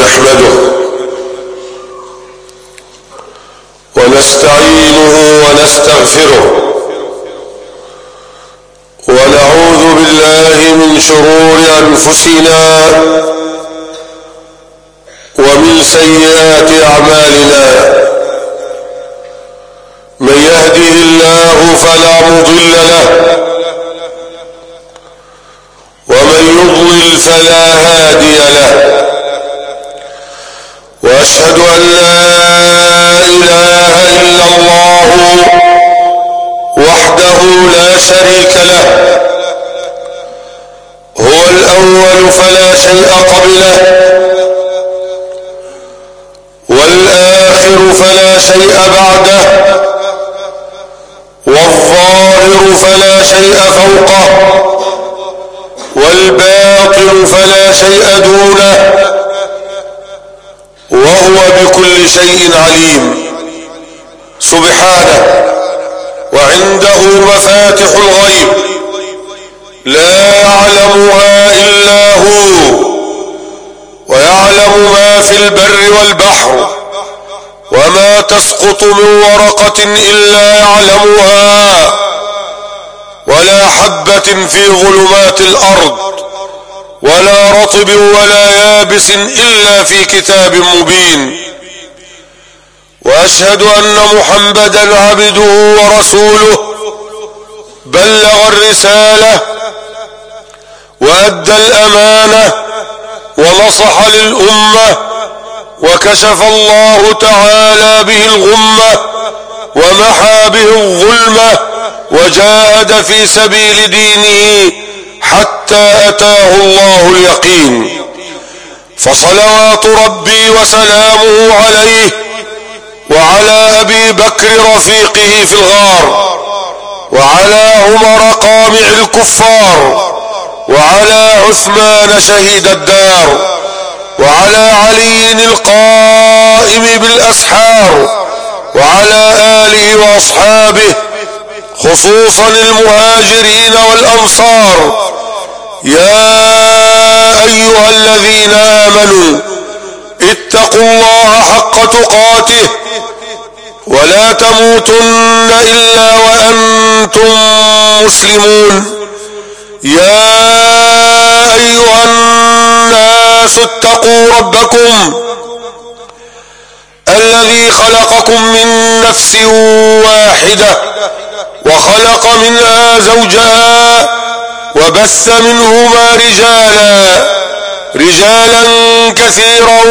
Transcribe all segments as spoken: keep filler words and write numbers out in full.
نحمده ونستعينه ونستغفره ونعوذ بالله من شرور أنفسنا ومن سيئات أعمالنا. من يهده الله فلا مضل له ومن يضلل فلا هادي له. وأشهد أن لا إله إلا الله وحده لا شريك له، هو الأول فلا شيء قبله، والآخر فلا شيء بعده، والظاهر فلا شيء فوقه، والباطن فلا شيء دونه، وهو بكل شيء عليم سبحانه. وعنده مفاتح الغيب لا يعلمها إلا هو، ويعلم ما في البر والبحر، وما تسقط من ورقة إلا يعلمها، ولا حبة في ظلمات الأرض، ولا رطب ولا يابس إلا في كتاب مبين. وأشهد أن محمدا عبده ورسوله، بلغ الرسالة وأدى الأمانة ونصح للأمة، وكشف الله تعالى به الغمة ومحى به الظلمة، وجاهد في سبيل دينه حتى أتاه الله اليقين. فصلوات ربي وسلامه عليه وعلى أبي بكر رفيقه في الغار، وعلى عمر قامع الكفار، وعلى عثمان شهيد الدار، وعلى علي القائم بالأسحار، وعلى آله وأصحابه خصوصا المهاجرين والأنصار. يا أيها الذين آمنوا اتقوا الله حق تقاته ولا تموتن إلا وأنتم مسلمون. يا أيها الناس اتقوا ربكم الذي خلقكم من نفس واحدة وخلق منها زوجها وبث منهما رجالا رجالا كثيرا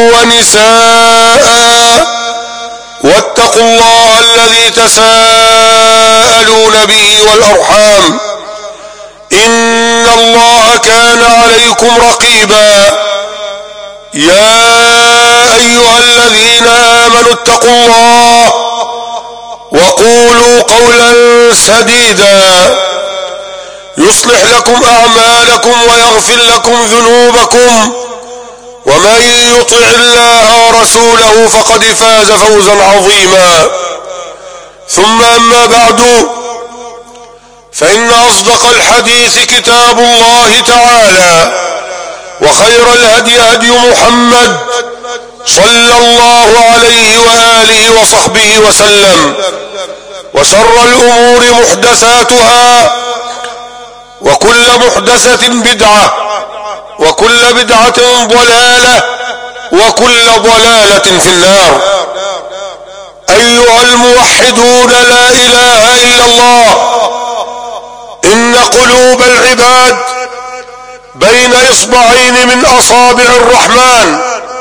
ونساء، واتقوا الله الذي تساءلون به والأرحام، إن الله كان عليكم رقيبا. يا أيها الذين آمنوا اتقوا الله وقولوا قولا سديدا يصلح لكم أعمالكم ويغفر لكم ذنوبكم، ومن يطع الله ورسوله فقد فاز فوزا عظيما. ثم أما بعد، فإن أصدق الحديث كتاب الله تعالى، وخير الهدي هدي محمد صلى الله عليه وآله وصحبه وسلم، وشر الأمور محدثاتها، وكل محدثة بدعة، وكل بدعة ضلالة، وكل ضلالة في النار. أيها الموحدون، لا إله إلا الله، إن قلوب العباد بين إصبعين من أصابع الرحمن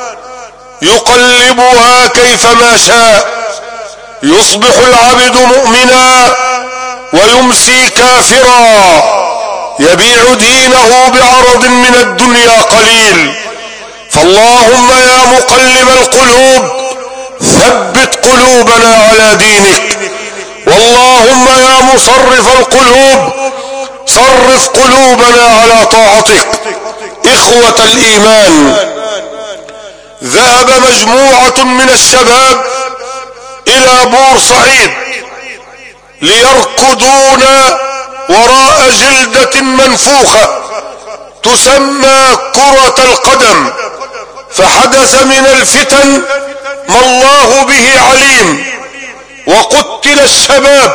يقلبها كيفما شاء. يصبح العبد مؤمنا ويمسي كافرا، يبيع دينه بعرض من الدنيا قليل. فاللهم يا مقلب القلوب ثبت قلوبنا على دينك، واللهم يا مصرف القلوب صرف قلوبنا على طاعتك. إخوة الإيمان، ذهب مجموعة من الشباب إلى بورسعيد ليركضون وراء جلدة منفوخة تسمى كرة القدم، فحدث من الفتن ما الله به عليم، وقتل الشباب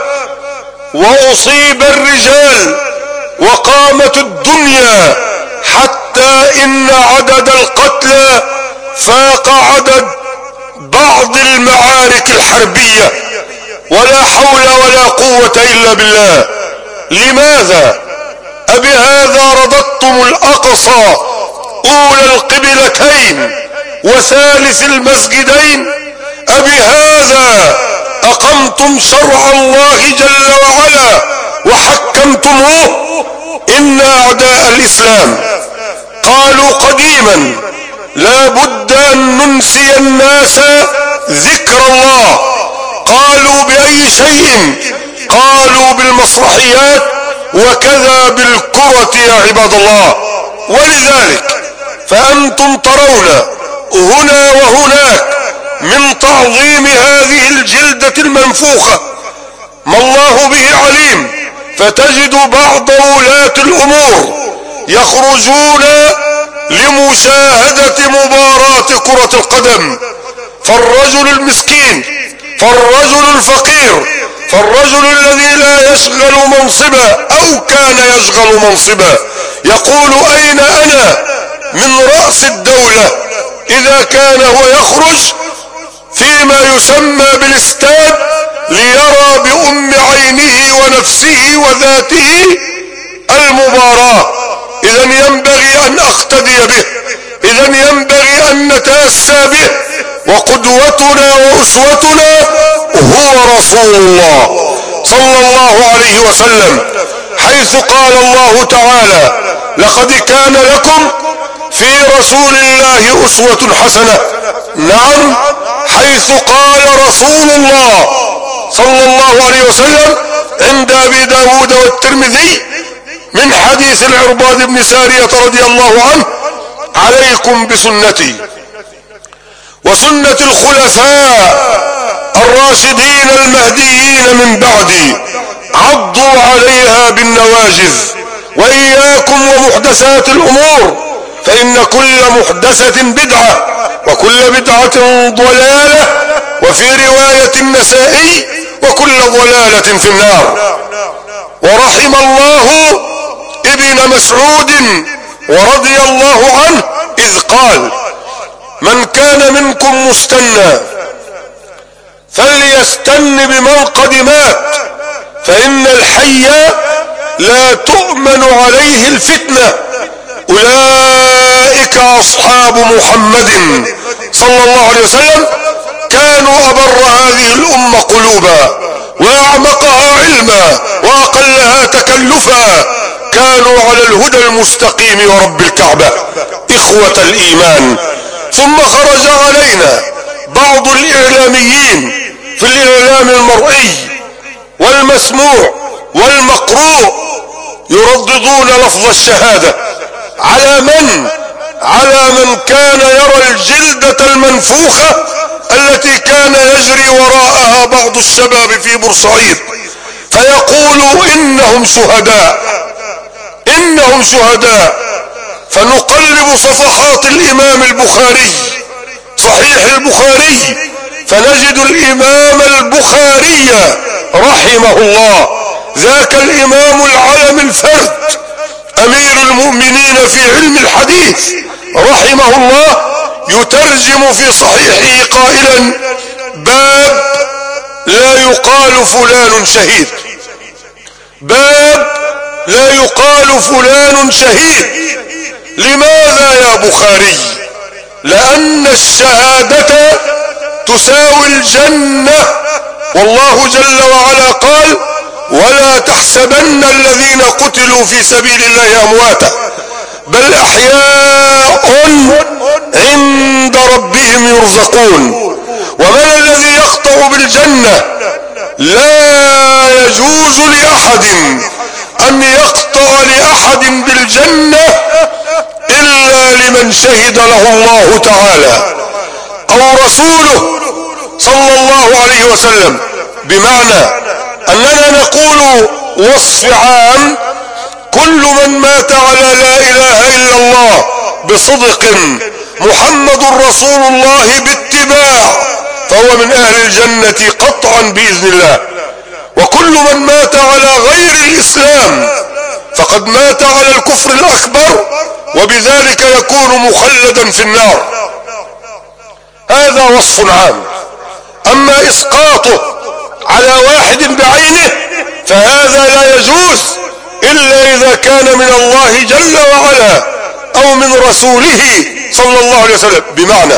وأصيب الرجال وقامت الدنيا، حتى إن عدد القتلى فاق عدد بعض المعارك الحربية، ولا حول ولا قوة إلا بالله. لماذا؟ أبهذا رددتم الأقصى أولى القبلتين وثالث المسجدين؟ أبهذا أقمتم شرع الله جل وعلا وحكمتموه؟ إن أعداء الإسلام قالوا قديما لا بد أن ننسي الناس ذكر الله. قالوا بأي شيء؟ قالوا بالمسرحيات، وكذا بالكرة يا عباد الله. ولذلك فأنتم ترون هنا وهناك من تعظيم هذه الجلدة المنفوخة ما الله به عليم، فتجد بعض ولاة الأمور يخرجون لمشاهدة مباراة كرة القدم، فالرجل المسكين، فالرجل الفقير، فالرجل الذي لا يشغل منصبا أو كان يشغل منصبا يقول أين أنا من رأس الدولة؟ إذا كان هو يخرج فيما يسمى بالاستاد ليرى بأم عينه ونفسه وذاته المباراة، إذا ينبغي أن أقتدي به، إذا ينبغي أن نتأسى به، وقدوتنا وأسوتنا هو رسول الله صلى الله عليه وسلم، حيث قال الله تعالى لقد كان لكم في رسول الله أسوة حسنة. نعم، حيث قال رسول الله صلى الله عليه وسلم عند أبي داود والترمذي من حديث العرباض بن سارية رضي الله عنه: عليكم بسنتي وسنة الخلفاء الراشدين المهديين من بعدي، عضوا عليها بالنواجذ، وإياكم ومحدثات الأمور، فإن كل محدثة بدعة وكل بدعة ضلالة، وفي رواية النسائي وكل ضلالة في النار. ورحم الله ابن مسعود ورضي الله عنه إذ قال: من كان منكم مستنى فليستن بمن قد مات، فإن الحي لا تؤمن عليه الفتنة. أولئك أصحاب محمد صلى الله عليه وسلم، كانوا أبر هذه الأمة قلوبا وأعمقها علما وأقلها تكلفا، كانوا على الهدى المستقيم ورب الكعبة. إخوة الإيمان، ثم خرج علينا بعض الإعلاميين في الإعلام المرئي والمسموع والمقروء يرددون لفظ الشهادة على من؟ على من كان يرى الجلدة المنفوخة التي كان يجري وراءها بعض الشباب في بورسعيد، فيقول إنهم شهداء، إنهم شهداء. فنقلب صفحات الإمام البخاري، صحيح البخاري، فنجد الإمام البخاري رحمه الله، ذاك الإمام العلم الفرد أمير المؤمنين في علم الحديث رحمه الله، يترجم في صحيحه قائلا: باب لا يقال فلان شهيد، باب لا يقال فلان شهيد. لماذا يا بخاري؟ لأن الشهادة تساوي الجنة، والله جل وعلا قال: ولا تحسبن الذين قتلوا في سبيل الله أمواتا بل أحياء عند ربهم يرزقون. ومن الذي يقطع بالجنة؟ لا يجوز لأحد أن يقطع لأحد بالجنة إلا لمن شهد له الله تعالى أو رسوله صلى الله عليه وسلم. بمعنى أننا نقول وصف عام: كل من مات على لا إله إلا الله بصدق محمد رسول الله باتباع فهو من اهل الجنة قطعا باذن الله. وكل من مات على غير الاسلام فقد مات على الكفر الاكبر وبذلك يكون مخلدا في النار. هذا وصف عام. اما اسقاطه على واحد بعينه فهذا لا يجوز الا اذا كان من الله جل وعلا او من رسوله صلى الله عليه وسلم. بمعنى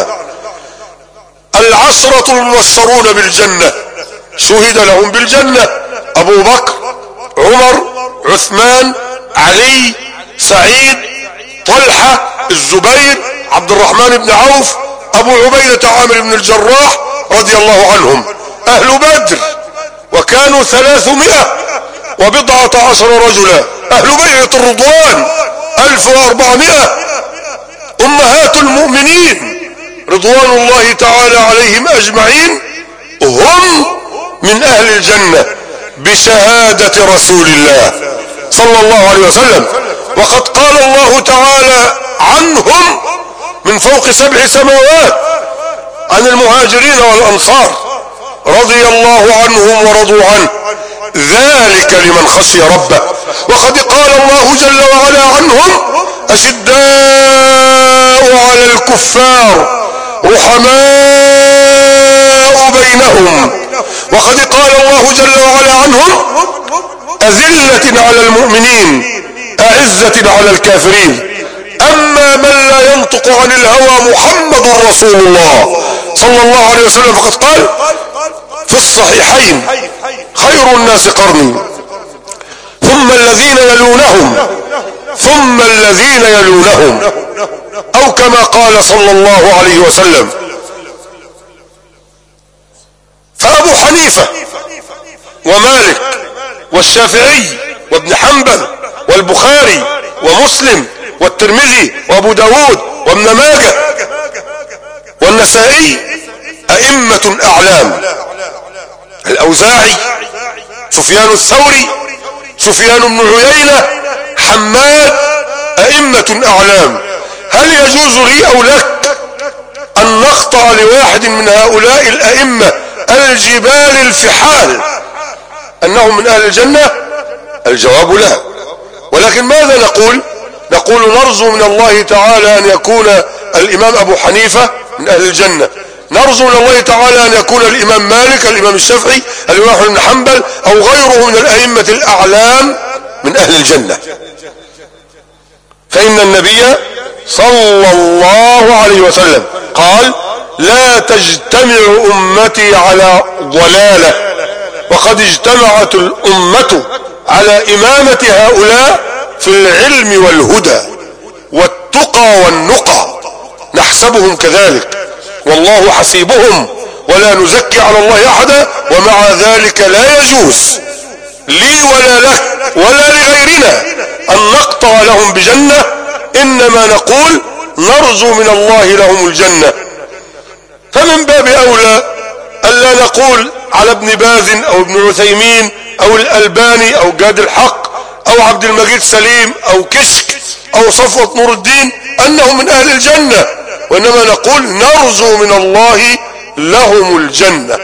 العشرة المبشرون بالجنة شهد لهم بالجنة: ابو بكر، عمر، عثمان، علي، سعيد، طلحة، الزبير، عبد الرحمن بن عوف، ابو عبيدة عامر بن الجراح رضي الله عنهم. اهل بدر وكانوا ثلاثمائة وبضعة عشر رجلا. اهل بيعة الرضوان الف واربعمائة. امهات المؤمنين رضوان الله تعالى عليهم اجمعين هم من اهل الجنة بشهادة رسول الله صلى الله عليه وسلم. وقد قال الله تعالى عنهم من فوق سبع سماوات عن المهاجرين والانصار: رضي الله عنهم ورضوا عنه ذلك لمن خشي ربه. وقد قال الله جل وعلا عنهم: اشداء على الكفار رحماء بينهم. وقد قال الله جل وعلا عنهم: أذلة على المؤمنين أعزة على الكافرين. أما من لا ينطق عن الهوى محمد رسول الله صلى الله عليه وسلم فقد قال في الصحيحين: خير الناس قرني ثم الذين يلونهم ثم الذين يلونهم، أو كما قال صلى الله عليه وسلم. فأبو حنيفة ومالك والشافعي وابن حنبل والبخاري ومسلم والترمذي وابو داود وابن ماجه والنسائي أئمة أعلام. الأوزاعي، سفيان الثوري، سفيان بن عيينة، حماد، أئمة أعلام. هل يجوز لي أو لك أن نقطع لواحد من هؤلاء الأئمة الجبال الفحال أنهم من أهل الجنة؟ الجواب لا. ولكن ماذا نقول؟ نقول نرجو من الله تعالى أن يكون الإمام أبو حنيفة من أهل الجنة، نرجو من الله تعالى أن يكون الإمام مالك، الإمام الشافعي، الإمام أحمد بن حنبل أو غيره من الأئمة الأعلام من أهل الجنة. فإن النبي صلى الله عليه وسلم قال: لا تجتمع أمتي على ضلالة، وقد اجتمعت الأمة على إمامة هؤلاء في العلم والهدى والتقى والنقى. نحسبهم كذلك والله حسيبهم ولا نزكي على الله أحدا. ومع ذلك لا يجوز لي ولا لك ولا لغيرنا أن نقطع لهم بجنة، إنما نقول نرجو من الله لهم الجنة. فمن باب أولى ألا نقول على ابن باز أو ابن عثيمين أو الألباني أو جاد الحق أو عبد المجيد سليم أو كشك أو صفوة نور الدين أنهم من أهل الجنة، وإنما نقول نرجو من الله لهم الجنة.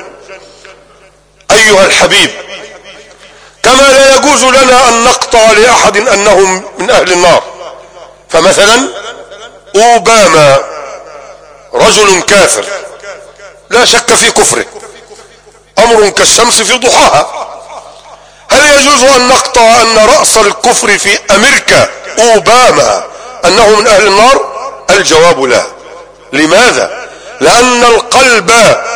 أيها الحبيب، كما لا يجوز لنا أن نقطع لأحد أنهم من أهل النار. فمثلا أوباما رجل كافر لا شك في كفره، أمر كالشمس في ضحاها. هل يجوز أن نقطع أن رأس الكفر في أمريكا أوباما أنه من أهل النار؟ الجواب لا. لماذا؟ لأن القلب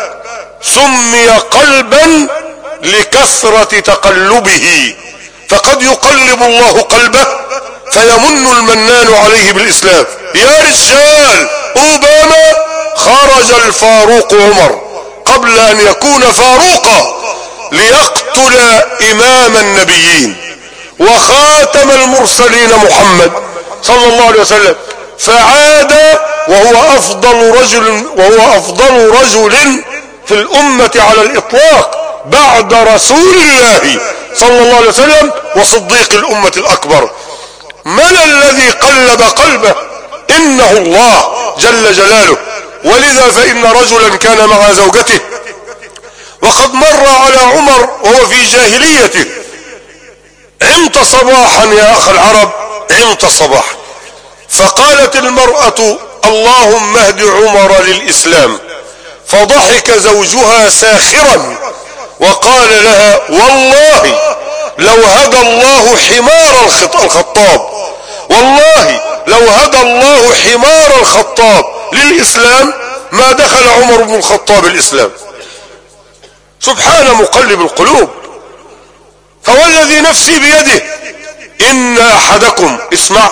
سمي قلبا لكثرة تقلبه، فقد يقلب الله قلبه فيمن المنان عليه بالإسلام. يا رجال، أوباما خرج الفاروق عمر قبل أن يكون فاروقا ليقتل إمام النبيين وخاتم المرسلين محمد صلى الله عليه وسلم، فعاد وهو أفضل رجل وهو أفضل رجل في الأمة على الإطلاق بعد رسول الله صلى الله عليه وسلم وصديق الأمة الأكبر. من الذي قلب قلبه؟ إنه الله جل جلاله. ولذا فإن رجلا كان مع زوجته وقد مر على عمر وهو في جاهليته، عمت صباحا يا أخ العرب، عمت صباحا، فقالت المرأة اللهم اهد عمر للإسلام، فضحك زوجها ساخرا وقال لها والله لو هدى الله حمار الخطاب، والله لو هدى الله حمار الخطاب للإسلام ما دخل عمر بن الخطاب الإسلام. سبحان مقلب القلوب. فوالذي نفسي بيده إن أحدكم، اسمع،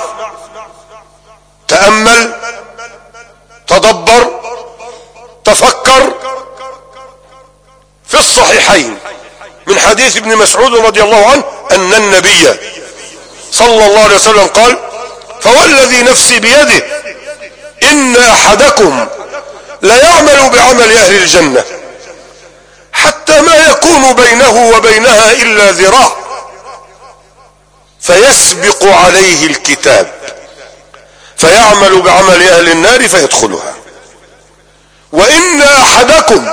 تأمل، تدبر، تفكر في الصحيحين من حديث ابن مسعود رضي الله عنه أن النبي صلى الله عليه وسلم قال فوالذي نفسي بيده إن أحدكم ليعمل بعمل أهل الجنة حتى ما يكون بينه وبينها إلا ذراع فيسبق عليه الكتاب فيعمل بعمل أهل النار فيدخلها، وإن أحدكم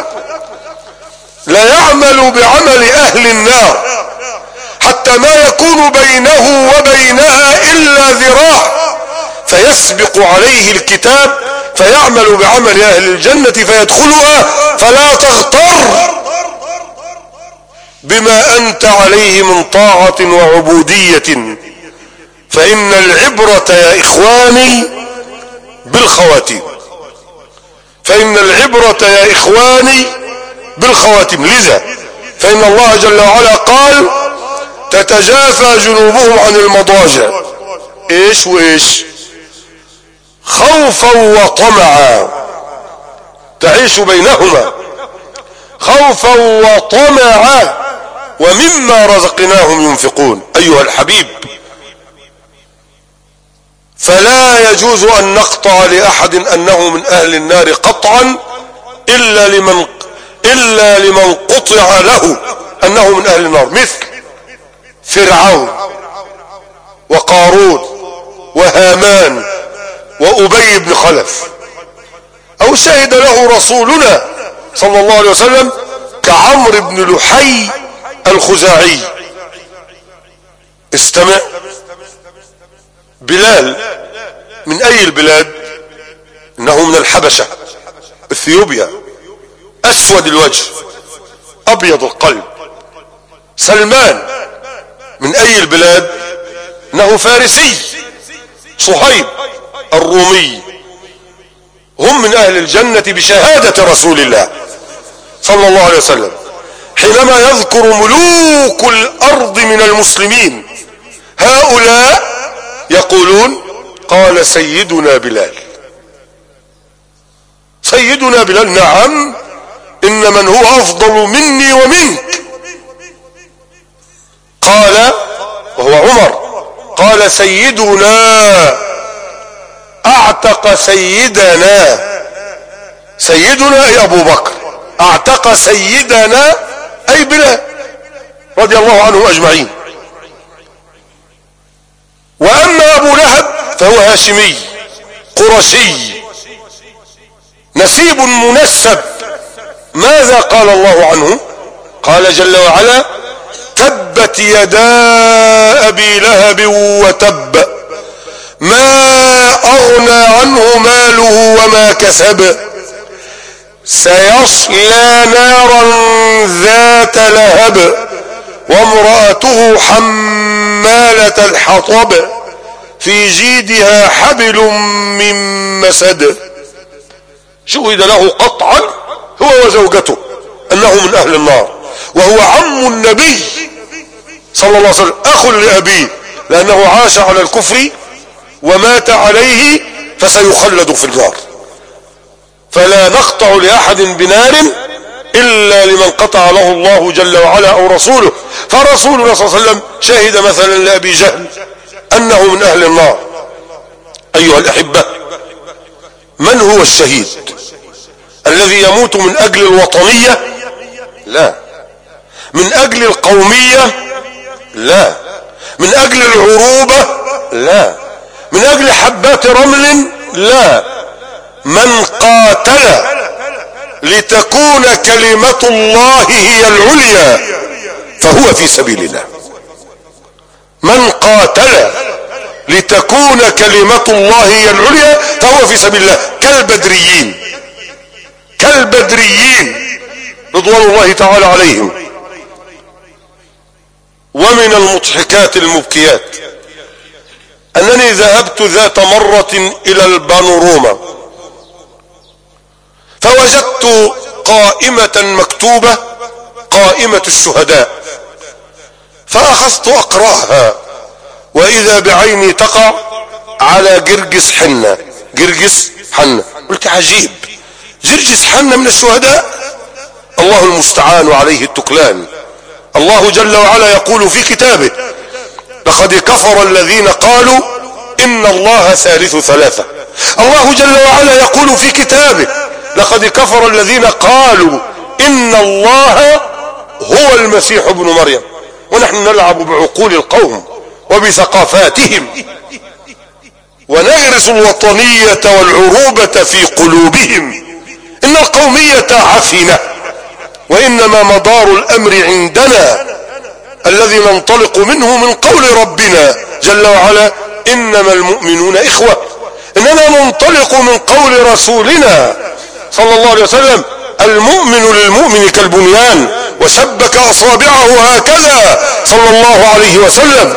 ليعمل بعمل أهل النار حتى ما يكون بينه وبينها إلا ذراع فيسبق عليه الكتاب فيعمل بعمل أهل الجنة فيدخلها. فلا تغتر بما أنت عليه من طاعة وعبودية، فإن العبرة يا إخواني بالخواتيم، فإن العبرة يا إخواني بالخواتيم. لذا فإن الله جل وعلا قال تتجافى جنوبهم عن المضاجع، إيش وإيش؟ خوفا وطمعا، تعيش بينهما خوفا وطمعا ومما رزقناهم ينفقون. أيها الحبيب، فلا يجوز أن نقطع لأحد أنه من أهل النار قطعا إلا لمن إلا لمن قطع له أنه من أهل النار، مثل فرعون وقارون وهامان وأبي بن خلف، أو شهد له رسولنا صلى الله عليه وسلم كعمرو بن لحي الخزاعي. استمع، بلال من أي البلاد؟ إنه من الحبشة، اثيوبيا، أسود الوجه أبيض القلب. سلمان من أي البلاد؟ إنه فارسي، صهيب الرومي. هم من أهل الجنة بشهادة رسول الله صلى الله عليه وسلم، حينما يذكر ملوك الأرض من المسلمين هؤلاء يقولون قال سيدنا بلال، سيدنا بلال. نعم، إن من هو أفضل مني ومنك. قال وهو عمر، قال سيدنا اعتق سيدنا، سيدنا اي ابو بكر، اعتق سيدنا اي بلال رضي الله عنهم اجمعين. واما ابو لهب فهو هاشمي قرشي نسيب منسب. ماذا قال الله عنه؟ قال جل وعلا تبت يدا ابي لهب وتب ما اغنى عنه ماله وما كسب سيصلى نارا ذات لهب وامرأته حمالة الحطب في جيدها حبل من مسد. شهد له قطعا هو وزوجته انه من اهل النار، وهو عم النبي صلى الله عليه وسلم، اخ لابيه، لانه عاش على الكفر ومات عليه فسيخلد في النار. فلا نقطع لأحد بنار إلا لمن قطع له الله جل وعلا أو رسوله. فرسولنا صلى الله عليه وسلم شهد مثلا لأبي جهل أنه من أهل النار. أيها الأحبة، من هو الشهيد؟ الذي يموت من أجل الوطنية؟ لا. من أجل القومية؟ لا. من أجل العروبة؟ لا. من أجل حبات رمل؟ لا. من قاتل لتكون كلمة الله هي العليا فهو في سبيل الله. من قاتل لتكون كلمة الله هي العليا فهو في سبيل الله، كالبدريين كالبدريين رضوان الله تعالى عليهم. ومن المضحكات المبكيات أنني ذهبت ذات مرة إلى البانوروما فوجدت قائمة مكتوبة قائمة الشهداء، فأخذت أقرأها وإذا بعيني تقع على جرجس حنة. جرجس حنة، قلت عجيب، جرجس حنة من الشهداء؟ الله المستعان وعليه التكلان. الله جل وعلا يقول في كتابه: لقد كفر الذين قالوا إن الله ثالث ثلاثة. الله جل وعلا يقول في كتابه: لقد كفر الذين قالوا إن الله هو المسيح ابن مريم. ونحن نلعب بعقول القوم وبثقافاتهم ونغرس الوطنية والعروبة في قلوبهم. إن القومية عفنة، وإنما مدار الأمر عندنا الذي ننطلق منه من قول ربنا جل وعلا: إنما المؤمنون إخوة. إننا ننطلق من قول رسولنا صلى الله عليه وسلم: المؤمن للمؤمن كالبنيان، وشبك أصابعه هكذا صلى الله عليه وسلم.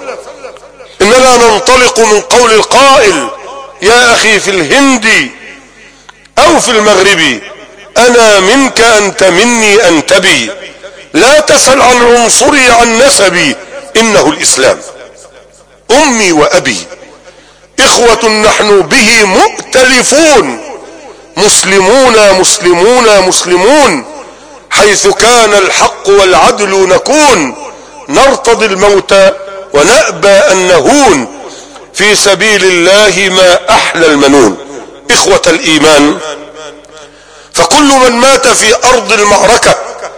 إننا ننطلق من قول القائل: يا أخي في الهند أو في المغرب أنا منك أنت مني أنت بي، لا تسأل عن عنصري عن نسبي، إنه الإسلام. أمي وأبي إخوة نحن به مؤتلفون، مسلمون مسلمون مسلمون، حيث كان الحق والعدل نكون، نرتضي الموت ونأبى أن نهون، في سبيل الله ما أحلى المنون. إخوة الإيمان، فكل من مات في أرض المعركة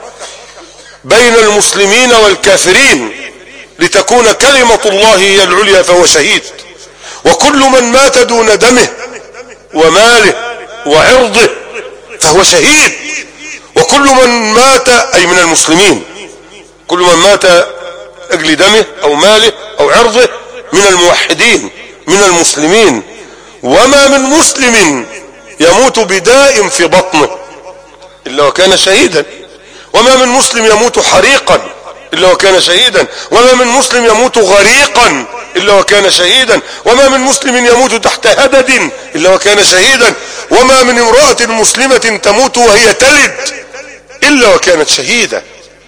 بين المسلمين والكافرين لتكون كلمة الله هي العليا فهو شهيد، وكل من مات دون دمه وماله وعرضه فهو شهيد، وكل من مات أي من المسلمين، كل من مات أجل دمه أو ماله أو عرضه من الموحدين من المسلمين. وما من مسلم يموت بداء في بطنه إلا وكان شهيدا، وما من مسلم يموت حريقا إلا وكان شهيدا، وما من مسلم يموت غريقا إلا وكان شهيدا، وما من مسلم يموت تحت هدد إلا وكان شهيدا، وما من امرأة مسلمة تموت وهي تلد إلا وكانت شهيدة،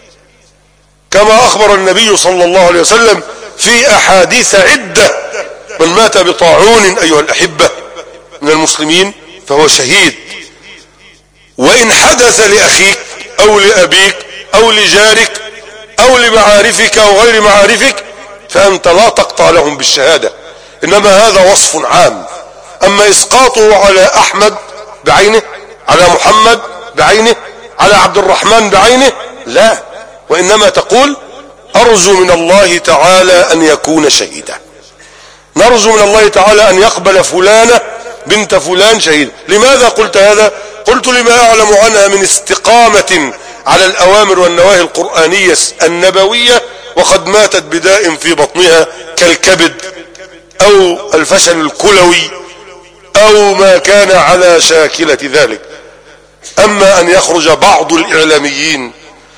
كما أخبر النبي صلى الله عليه وسلم في أحاديث عدة: من مات بطاعون أيها الأحبة من المسلمين فهو شهيد. وإن حدث لأخيك أو لأبيك أو لجارك أو لمعارفك أو غير معارفك فأنت لا تقطع لهم بالشهادة، إنما هذا وصف عام. أما إسقاطه على أحمد بعينه، على محمد بعينه، على عبد الرحمن بعينه، لا، وإنما تقول: أرجو من الله تعالى أن يكون شهيدا، نرجو من الله تعالى أن يقبل فلانة بنت فلان شهيد. لماذا قلت هذا؟ قلت لما أعلم عنها من استقامة على الأوامر والنواهي القرآنية النبوية، وقد ماتت بداء في بطنها كالكبد أو الفشل الكلوي أو ما كان على شاكلة ذلك. أما أن يخرج بعض الإعلاميين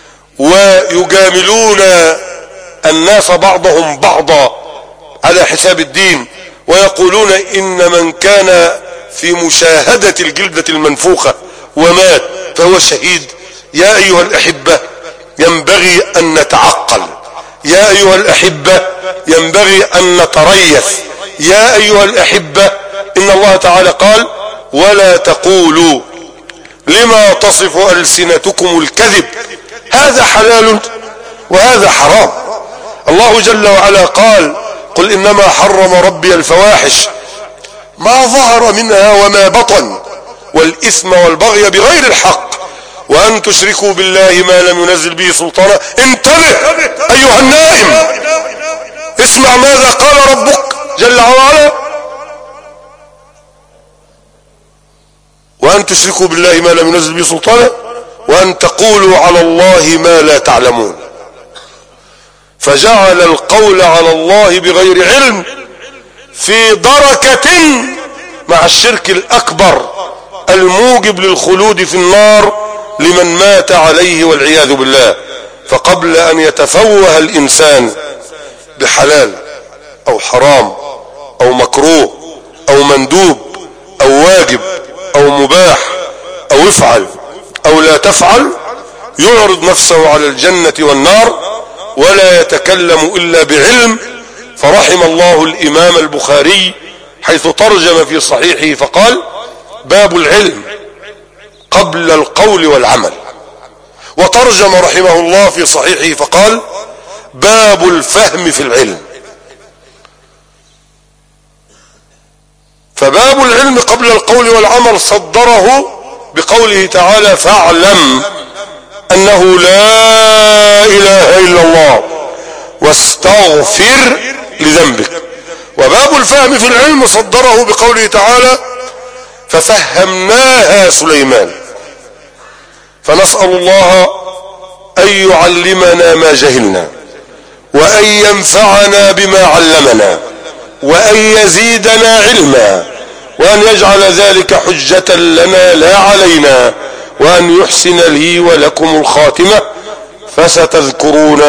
ويجاملون الناس بعضهم بعضا على حساب الدين ويقولون إن من كان في مشاهدة الجلدة المنفوخة ومات فهو شهيد، يا أيها الأحبة ينبغي أن نتعقل، يا أيها الأحبة ينبغي أن نتريث، يا أيها الأحبة إن الله تعالى قال: ولا تقولوا لما تصف ألسنتكم الكذب هذا حلال وهذا حرام. الله جل وعلا قال: قل إنما حرم ربي الفواحش ما ظهر منها وما بطن والإثم والبغي بغير الحق وأن تشركوا بالله ما لم ينزل به سلطانا. انتبه أيها النائم، اسمع ماذا قال ربك جل وعلا: وأن تشركوا بالله ما لم ينزل به سلطانا وأن تقولوا على الله ما لا تعلمون. فجعل القول على الله بغير علم في دركة مع الشرك الأكبر الموجب للخلود في النار لمن مات عليه والعياذ بالله. فقبل أن يتفوه الإنسان بحلال أو حرام أو مكروه أو مندوب أو واجب أو مباح أو افعل أو لا تفعل يعرض نفسه على الجنة والنار ولا يتكلم إلا بعلم. فرحم الله الإمام البخاري حيث ترجم في صحيحه فقال: باب العلم قبل القول والعمل. وترجم رحمه الله في صحيحه فقال: باب الفهم في العلم. فباب العلم قبل القول والعمل صدره بقوله تعالى: فاعلم أنه لا إله إلا الله واستغفر لذنبك. وباب الفهم في العلم صدره بقوله تعالى: ففهمناها سليمان. فنسأل الله أن يعلمنا ما جهلنا وأن ينفعنا بما علمنا وأن يزيدنا علما وأن يجعل ذلك حجة لنا لا علينا وأن يحسن لي ولكم الخاتمة. فستذكرون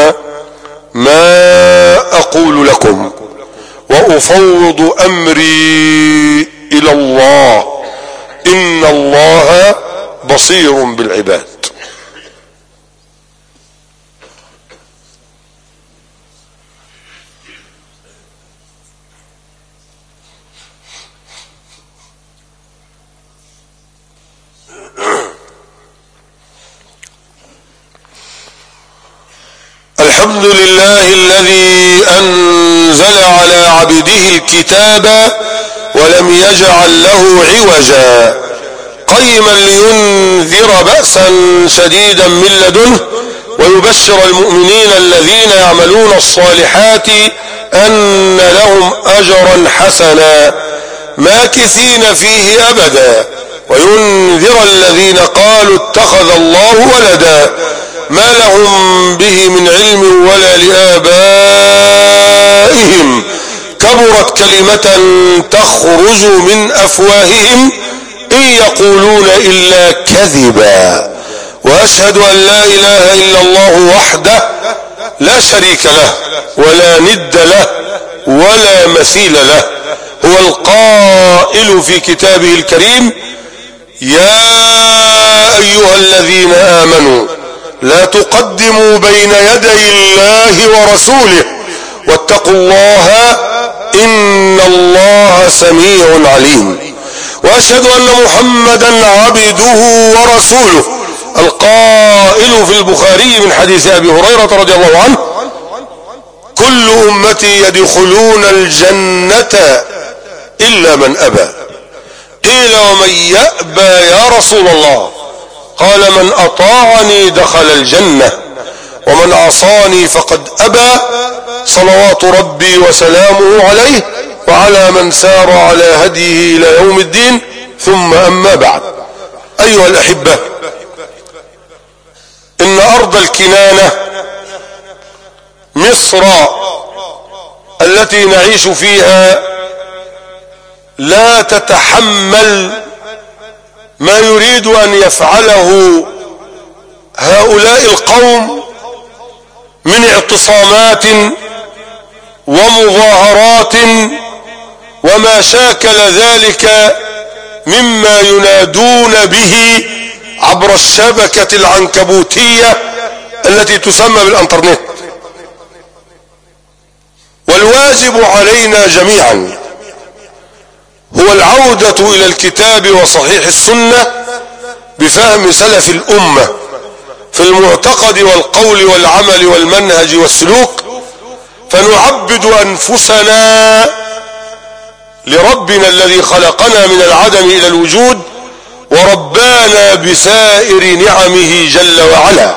ما أقول لكم وأفوض أمري إلى الله إن الله بصير بالعباد. الحمد لله الذي أنزل على عبده الكتاب ولم يجعل له عوجا قيما لينذر بأسا شديدا من لدنه ويبشر المؤمنين الذين يعملون الصالحات أن لهم أجرا حسنا ماكثين فيه أبدا وينذر الذين قالوا اتخذ الله ولدا ما لهم به من علم ولا لآبائهم كبرت كلمة تخرج من أفواههم إن يقولون إلا كذبا وأشهد أن لا إله إلا الله وحده لا شريك له ولا ند له ولا مثيل له. هو القائل في كتابه الكريم: يا أيها الذين آمنوا لا تقدموا بين يدي الله ورسوله واتقوا الله إن الله سميع عليم. وأشهد أن محمدا عبده ورسوله القائل في البخاري من حديث أبي هريرة رضي الله عنه: كل أمتي يدخلون الجنة إلا من أبى. قيل: ومن يأبى يا رسول الله؟ قال: من أطاعني دخل الجنة ومن عصاني فقد أبى. صلوات ربي وسلامه عليه وعلى من سار على هديه إلى يوم الدين. ثم أما بعد، أيها الأحبة، إن أرض الكنانة مصر التي نعيش فيها لا تتحمل ما يريد أن يفعله هؤلاء القوم من اعتصامات ومظاهرات وما شاكل ذلك مما ينادون به عبر الشبكة العنكبوتية التي تسمى بالانترنت. والواجب علينا جميعا هو العودة إلى الكتاب وصحيح السنة بفهم سلف الأمة في المعتقد والقول والعمل والمنهج والسلوك، فنعبد أنفسنا لربنا الذي خلقنا من العدم إلى الوجود وربانا بسائر نعمه جل وعلا،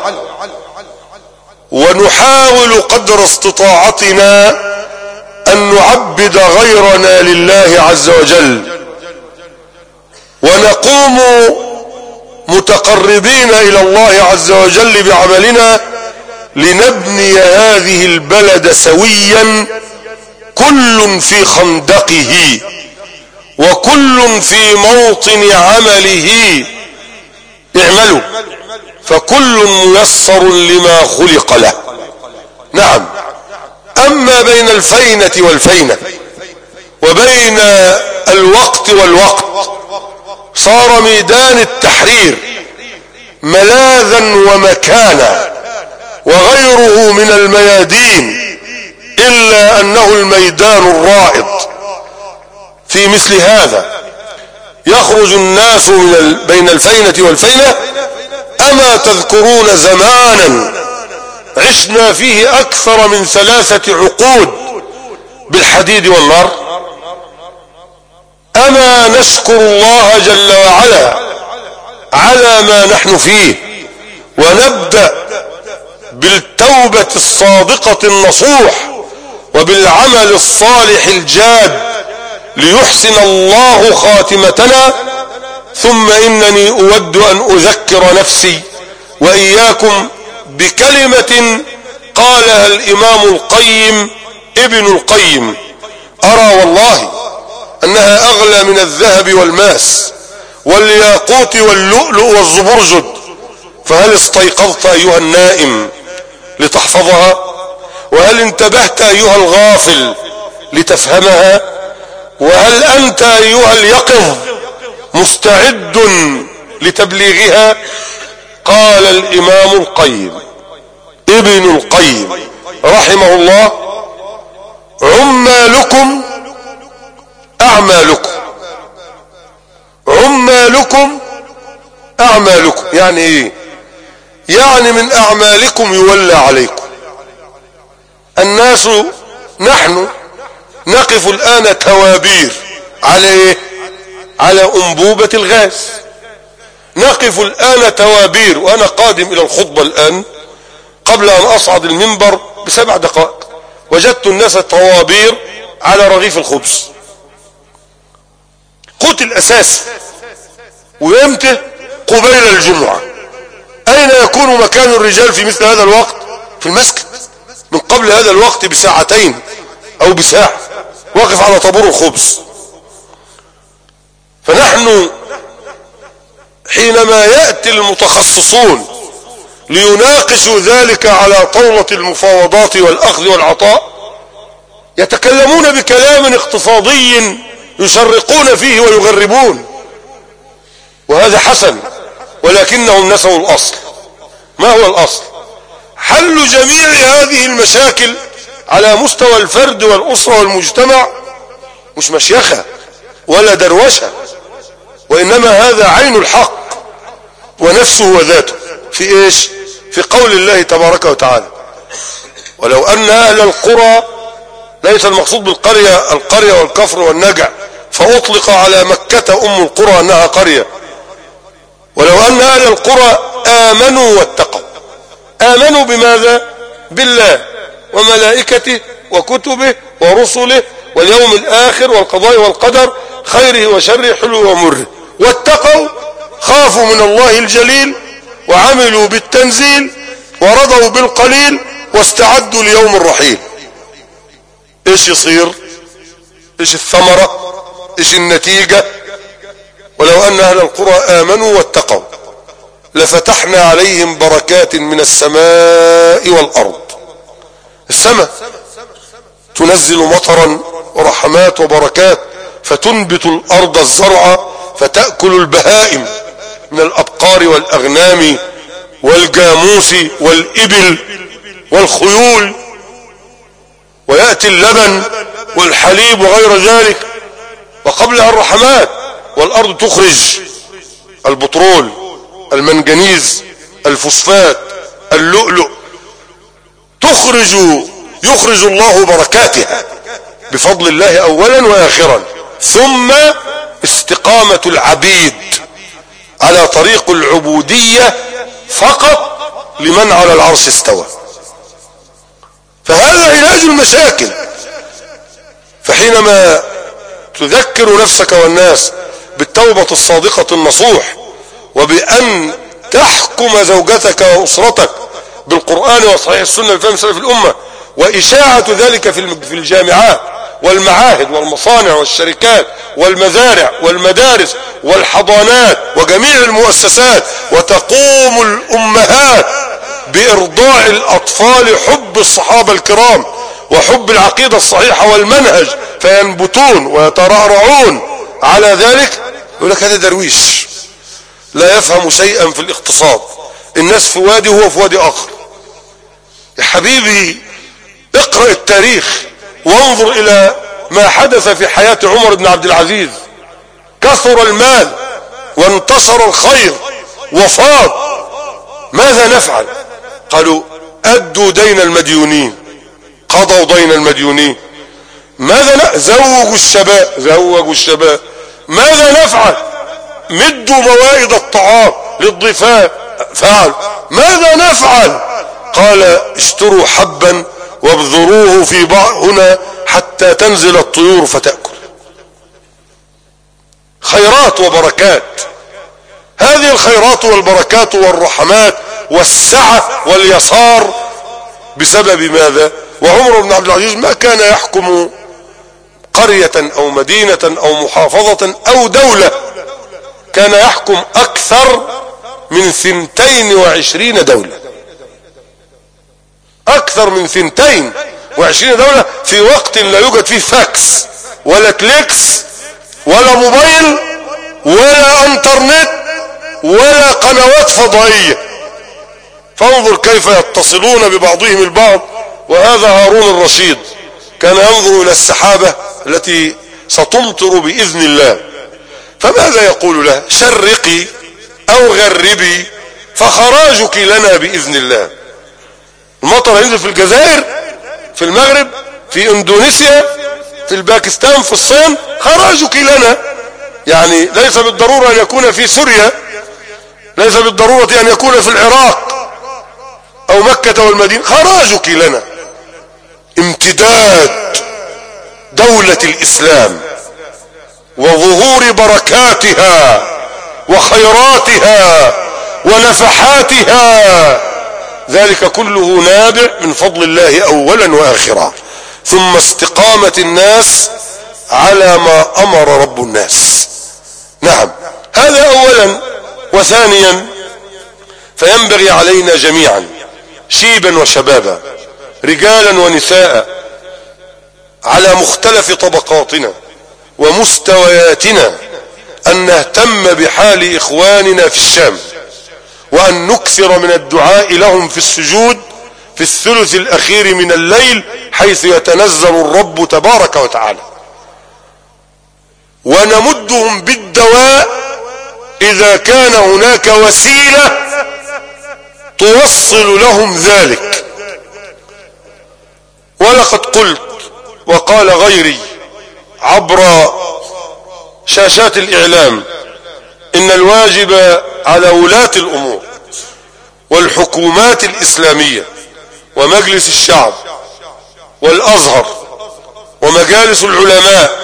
ونحاول قدر استطاعتنا أن نعبد غيرنا لله عز وجل. ونقوم متقربين إلى الله عز وجل بعملنا لنبني هذه البلد سويا، كل في خندقه وكل في موطن عمله. اعملوا فكل ميسر لما خلق له. نعم. أما بين الفينة والفينة وبين الوقت والوقت صار ميدان التحرير ملاذا ومكانا وغيره من الميادين، إلا أنه الميدان الرائد. في مثل هذا يخرج الناس من بين الفينة والفينة. أما تذكرون زمانا عشنا فيه أكثر من ثلاثة عقود بالحديد والنار؟ أما نشكر الله جل وعلا على ما نحن فيه، ونبدأ بالتوبة الصادقة النصوح وبالعمل الصالح الجاد ليحسن الله خاتمتنا. ثم إنني أود أن أذكر نفسي وإياكم بكلمة قالها الإمام القيم ابن القيم، أرى والله أنها أغلى من الذهب والماس والياقوت واللؤلؤ والزبرجد. فهل استيقظت أيها النائم لتحفظها؟ وهل انتبهت أيها الغافل لتفهمها؟ وهل أنت أيها اليقظ مستعد لتبليغها؟ قال الإمام القيم ابن القيم رحمه الله: عمالكم أعمالكم. عمالكم أعمالكم يعني إيه؟ يعني من أعمالكم يولى عليكم الناس. نحن نقف الآن توابير على إيه؟ على أنبوبة الغاز. نقف الآن توابير، وأنا قادم إلى الخطبة الآن قبل أن أصعد المنبر بسبع دقائق وجدت الناس توابير على رغيف الخبز. قوت الأساس. ويمتى؟ قبيل الجمعة. أين يكون مكان الرجال في مثل هذا الوقت؟ في المسجد. من قبل هذا الوقت بساعتين أو بساعة واقف على طابور الخبز. فنحن حينما يأتي المتخصصون ليناقشوا ذلك على طاولة المفاوضات والأخذ والعطاء يتكلمون بكلام اقتصادي يشرقون فيه ويغربون، وهذا حسن، ولكنهم نسوا الأصل. ما هو الأصل؟ حل جميع هذه المشاكل على مستوى الفرد والأسرة والمجتمع، مش مشيخة ولا دروشة، وإنما هذا عين الحق ونفسه وذاته. في إيش؟ في قول الله تبارك وتعالى: ولو أن أهل القرى، ليس المقصود بالقرية القرية والكفر والنجع، فأطلق على مكة أم القرى أنها قرية. ولو أن أهل القرى آمنوا واتقوا. آمنوا بماذا؟ بالله وملائكته وكتبه ورسله واليوم الآخر والقضاء والقدر، خيره وشره، حلو ومره. واتقوا، خافوا من الله الجليل، وعملوا بالتنزيل، ورضوا بالقليل، واستعدوا ليوم الرحيل. ايش يصير؟ ايش الثمرة؟ ايش النتيجة؟ ولو أن أهل القرى آمنوا واتقوا لفتحنا عليهم بركات من السماء والأرض. السماء تنزل مطرا ورحمات وبركات، فتنبت الأرض الزرع، فتأكل البهائم من الأبقار والأغنام والجاموس والإبل والخيول، ويأتي اللبن والحليب وغير ذلك. وقبلها الرحمات، والأرض تخرج البترول، المنجنيز، الفوسفات، اللؤلؤ، تخرج يخرج الله بركاتها بفضل الله أولا وآخرا. ثم استقامة العبيد على طريق العبودية فقط لمن على العرش استوى. فهذا علاج المشاكل. فحينما تذكر نفسك والناس بالتوبة الصادقة النصوح، وبأن تحكم زوجتك وأسرتك بالقرآن وصحيح السنة بفهم سلف الأمة، وإشاعة ذلك في الجامعات والمعاهد والمصانع والشركات والمزارع والمدارس والحضانات وجميع المؤسسات، وتقوم الأمهات بإرضاع الأطفال حب الصحابة الكرام وحب العقيدة الصحيحة والمنهج، فينبتون ويترعرعون على ذلك. يقول لك هذا درويش لا يفهم شيئا في الاقتصاد، الناس في وادي وهو في وادي آخر. يا حبيبي اقرأ التاريخ وانظر إلى ما حدث في حياة عمر بن عبد العزيز. كثر المال وانتصر الخير وفاض، ماذا نفعل؟ قالوا أدوا دين المديونين، قضوا دين المديونين. ماذا ن... زوجوا الشباب زوجوا الشباب ماذا نفعل؟ مدوا موائد الطعام للضيفان، فعل. ماذا نفعل؟ قال اشتروا حبا وابذروه في بعض هنا حتى تنزل الطيور فتأكل. خيرات وبركات، هذه الخيرات والبركات والرحمات والسعة واليسار بسبب ماذا؟ وعمر بن عبد العزيز ما كان يحكم قرية أو مدينة أو محافظة أو دولة، كان يحكم أكثر من ثنتين وعشرين دولة، أكثر من ثنتين وعشرين دولة في وقت لا يوجد فيه فاكس ولا كليكس ولا موبايل ولا انترنت ولا قنوات فضائية. فانظر كيف يتصلون ببعضهم البعض. وهذا هارون الرشيد كان ينظر إلى السحابة التي ستمطر بإذن الله، فماذا يقول له؟ شرقي أو غربي فخراجك لنا بإذن الله. المطر ينزل في الجزائر، في المغرب، في اندونيسيا، في الباكستان، في الصين، خراجك لنا. يعني ليس بالضرورة ان يكون في سوريا، ليس بالضرورة ان يكون في العراق او مكة والمدينة، خراجك لنا. امتداد دولة الاسلام وظهور بركاتها وخيراتها ونفحاتها، ذلك كله نابع من فضل الله اولا واخرا، ثم استقامة الناس على ما امر رب الناس. نعم، هذا اولا. وثانيا فينبغي علينا جميعا شيبا وشبابا، رجالا ونساء، على مختلف طبقاتنا ومستوياتنا، ان نهتم بحال اخواننا في الشام، وأن نكثر من الدعاء لهم في السجود في الثلث الأخير من الليل حيث يتنزل الرب تبارك وتعالى، ونمدهم بالدواء إذا كان هناك وسيلة توصل لهم ذلك. ولقد قلت وقال غيري عبر شاشات الإعلام إن الواجب على ولاة الأمور والحكومات الإسلامية ومجلس الشعب والأزهر ومجالس العلماء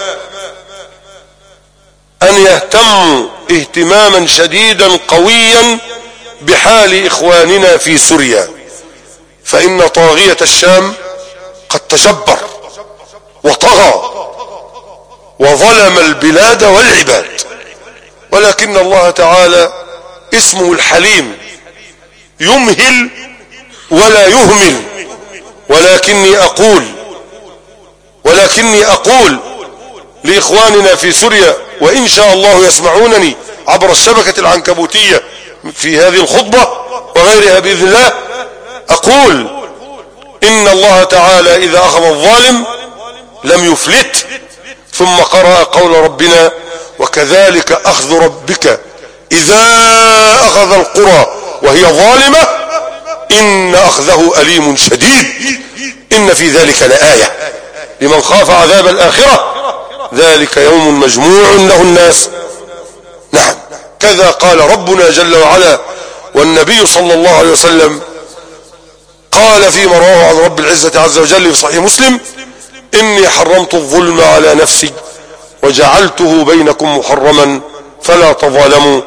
أن يهتموا اهتماما شديدا قويا بحال إخواننا في سوريا، فإن طاغية الشام قد تجبر وطغى وظلم البلاد والعباد، ولكن الله تعالى اسمه الحليم، يمهل ولا يهمل. ولكني أقول ولكني أقول لإخواننا في سوريا، وإن شاء الله يسمعونني عبر الشبكة العنكبوتية في هذه الخطبة وغيرها بإذن الله، أقول إن الله تعالى إذا أخذ الظالم لم يفلت. ثم قرأ قول ربنا: وكذلك أخذ ربك إذا أخذ القرى وهي ظالمة إن أخذه أليم شديد. إن في ذلك لآية لمن خاف عذاب الآخرة، ذلك يوم مجموع له الناس. نعم، كذا قال ربنا جل وعلا. والنبي صلى الله عليه وسلم قال فيما رواه عن رب العزة عز وجل في صحيح مسلم: إني حرمت الظلم على نفسي وجعلته بينكم محرما فلا تظالموا.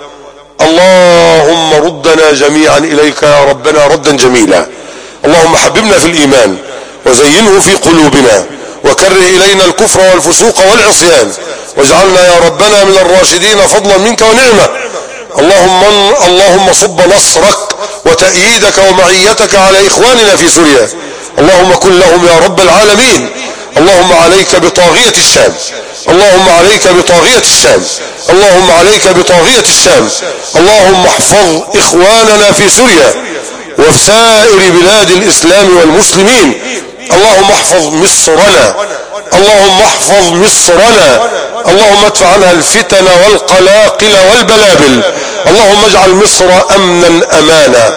اللهم ردنا جميعا إليك يا ربنا ردا جميلا. اللهم حببنا في الإيمان وزينه في قلوبنا وكره إلينا الكفر والفسوق والعصيان واجعلنا يا ربنا من الراشدين فضلا منك ونعمة. اللهم اللهم صب نصرك وتأييدك ومعيتك على إخواننا في سوريا. اللهم كن لهم يا رب العالمين. اللهم عليك بطاغية الشام. اللهم عليك بطاغية الشام. اللهم عليك بطاغية الشام. اللهم احفظ إخواننا في سوريا وفي سائر بلاد الإسلام والمسلمين. اللهم احفظ مصرنا. اللهم احفظ مصرنا. اللهم ادفع عنها الفتن والقلاقل والبلابل. اللهم اجعل مصر أمنا أمانا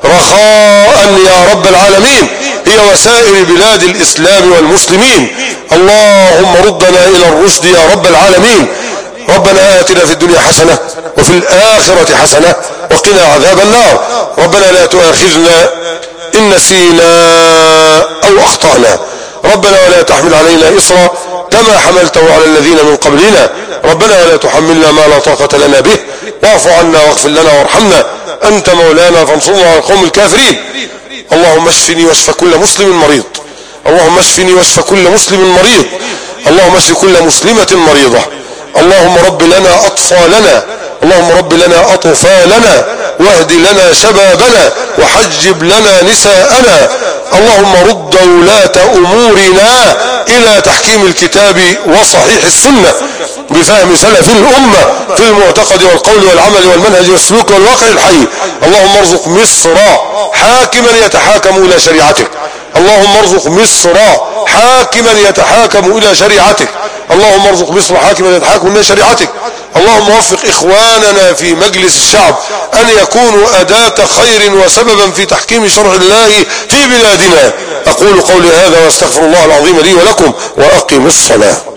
رخاء يا رب العالمين هي وسائر بلاد الإسلام والمسلمين. اللهم ردنا إلى الرشد يا رب العالمين. ربنا آتنا في الدنيا حسنة وفي الآخرة حسنة وقنا عذاب النار. ربنا لا تؤاخذنا إن نسينا أو أخطأنا. ربنا ولا تحمل علينا إصرا كما حملته على الذين من قبلنا. ربنا ولا تحملنا ما لا طاقة لنا به واعف عنا واغفر لنا وارحمنا أنت مولانا فانصرنا على القوم الكافرين. اللهم اشفني واشف كل مسلم مريض. اللهم اشفني واشف كل مسلم مريض. اللهم اشف كل مسلمة مريضة. اللهم رب لنا أطفالنا. اللهم رب لنا أطفالنا واهد لنا شبابنا وحجب لنا نساءنا. اللهم رد ولاة أمورنا إلى تحكيم الكتاب وصحيح السنة بفهم سلف الأمة في المعتقد والقول والعمل والمنهج والسلوك والواقع الحي. اللهم ارزق مصر حاكما يتحاكم إلى شريعتك. اللهم ارزق مصر حاكما يتحاكم إلى شريعتك. اللهم ارزق مصر حاكما يتحاكم إلى شريعتك. اللهم وفق إخواننا في مجلس الشعب أن يكونوا أداة خير وسببا في تحكيم شرع الله في بلادنا. أقول قولي هذا واستغفر الله العظيم لي ولكم وأقم الصلاة.